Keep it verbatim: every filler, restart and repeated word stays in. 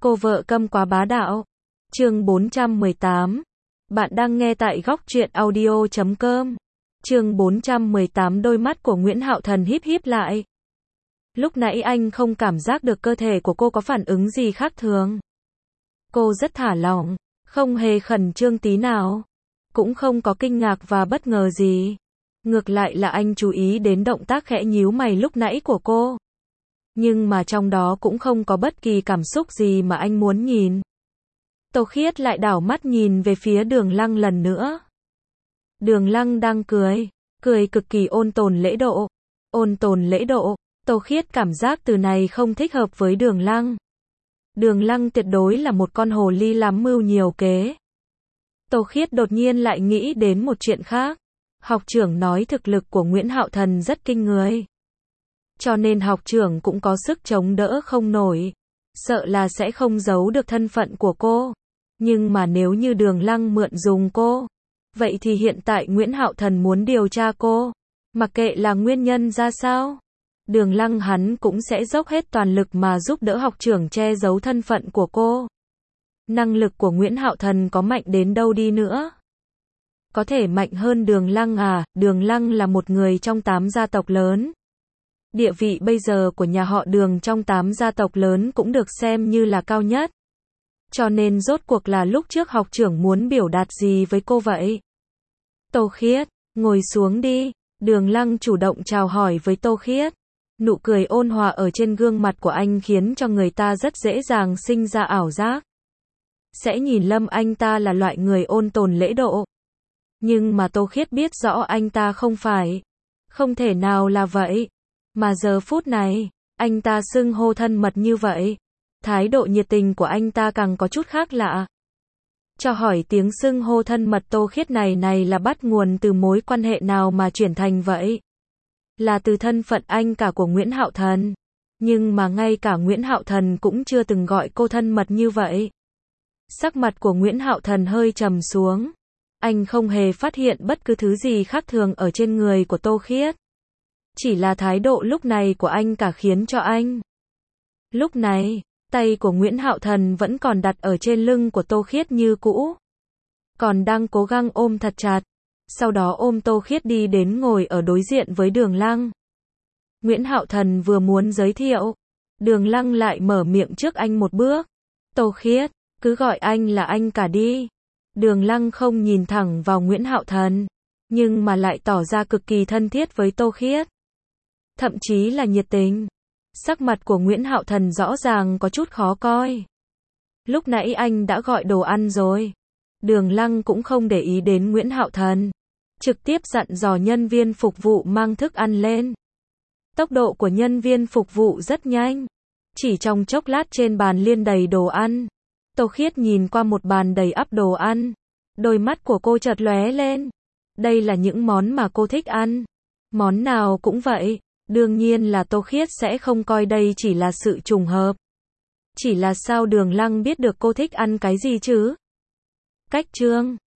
Cô vợ câm quá bá đạo. Chương bốn trăm mười tám. Bạn đang nghe tại góc truyện audio chấm com. Chương bốn trăm mười tám. Đôi mắt của Nguyễn Hạo Thần híp híp lại. Lúc nãy anh không cảm giác được cơ thể của cô có phản ứng gì khác thường. Cô rất thả lỏng, không hề khẩn trương tí nào, cũng không có kinh ngạc và bất ngờ gì. Ngược lại là anh chú ý đến động tác khẽ nhíu mày lúc nãy của cô. Nhưng mà trong đó cũng không có bất kỳ cảm xúc gì mà anh muốn nhìn. Tô Khiết lại đảo mắt nhìn về phía Đường Lăng lần nữa. Đường Lăng đang cười, cười cực kỳ ôn tồn lễ độ. Ôn tồn lễ độ, Tô Khiết cảm giác từ này không thích hợp với Đường Lăng. Đường Lăng tuyệt đối là một con hồ ly lắm mưu nhiều kế. Tô Khiết đột nhiên lại nghĩ đến một chuyện khác. Học trưởng nói thực lực của Nguyễn Hạo Thần rất kinh người. Cho nên học trưởng cũng có sức chống đỡ không nổi. Sợ là sẽ không giấu được thân phận của cô. Nhưng mà nếu như Đường Lăng mượn dùng cô, vậy thì hiện tại Nguyễn Hạo Thần muốn điều tra cô. Mặc kệ là nguyên nhân ra sao, Đường Lăng hắn cũng sẽ dốc hết toàn lực mà giúp đỡ học trưởng che giấu thân phận của cô. Năng lực của Nguyễn Hạo Thần có mạnh đến đâu đi nữa, có thể mạnh hơn Đường Lăng à? Đường Lăng là một người trong tám gia tộc lớn. Địa vị bây giờ của nhà họ Đường trong tám gia tộc lớn cũng được xem như là cao nhất. Cho nên rốt cuộc là lúc trước học trưởng muốn biểu đạt gì với cô vậy? Tô Khiết, ngồi xuống đi. Đường Lăng chủ động chào hỏi với Tô Khiết. Nụ cười ôn hòa ở trên gương mặt của anh khiến cho người ta rất dễ dàng sinh ra ảo giác. Sẽ nhìn lầm anh ta là loại người ôn tồn lễ độ. Nhưng mà Tô Khiết biết rõ anh ta không phải. Không thể nào là vậy. Mà giờ phút này, anh ta xưng hô thân mật như vậy. Thái độ nhiệt tình của anh ta càng có chút khác lạ. Cho hỏi tiếng xưng hô thân mật Tô Khiết này này là bắt nguồn từ mối quan hệ nào mà chuyển thành vậy? Là từ thân phận anh cả của Nguyễn Hạo Thần. Nhưng mà ngay cả Nguyễn Hạo Thần cũng chưa từng gọi cô thân mật như vậy. Sắc mặt của Nguyễn Hạo Thần hơi trầm xuống. Anh không hề phát hiện bất cứ thứ gì khác thường ở trên người của Tô Khiết. Chỉ là thái độ lúc này của anh cả khiến cho anh. Lúc này, tay của Nguyễn Hạo Thần vẫn còn đặt ở trên lưng của Tô Khiết như cũ. Còn đang cố gắng ôm thật chặt. Sau đó ôm Tô Khiết đi đến ngồi ở đối diện với Đường Lăng. Nguyễn Hạo Thần vừa muốn giới thiệu, Đường Lăng lại mở miệng trước anh một bước. Tô Khiết, cứ gọi anh là anh cả đi. Đường Lăng không nhìn thẳng vào Nguyễn Hạo Thần, nhưng mà lại tỏ ra cực kỳ thân thiết với Tô Khiết. Thậm chí là nhiệt tình. Sắc mặt của Nguyễn Hạo Thần rõ ràng có chút khó coi. Lúc nãy anh đã gọi đồ ăn rồi. Đường Lăng cũng không để ý đến Nguyễn Hạo Thần. Trực tiếp dặn dò nhân viên phục vụ mang thức ăn lên. Tốc độ của nhân viên phục vụ rất nhanh. Chỉ trong chốc lát trên bàn liên đầy đồ ăn. Tô Khiết nhìn qua một bàn đầy ắp đồ ăn. Đôi mắt của cô chợt lóe lên. Đây là những món mà cô thích ăn. Món nào cũng vậy. Đương nhiên là Tô Khiết sẽ không coi đây chỉ là sự trùng hợp. Chỉ là sao Đường Lăng biết được cô thích ăn cái gì chứ? Cách chương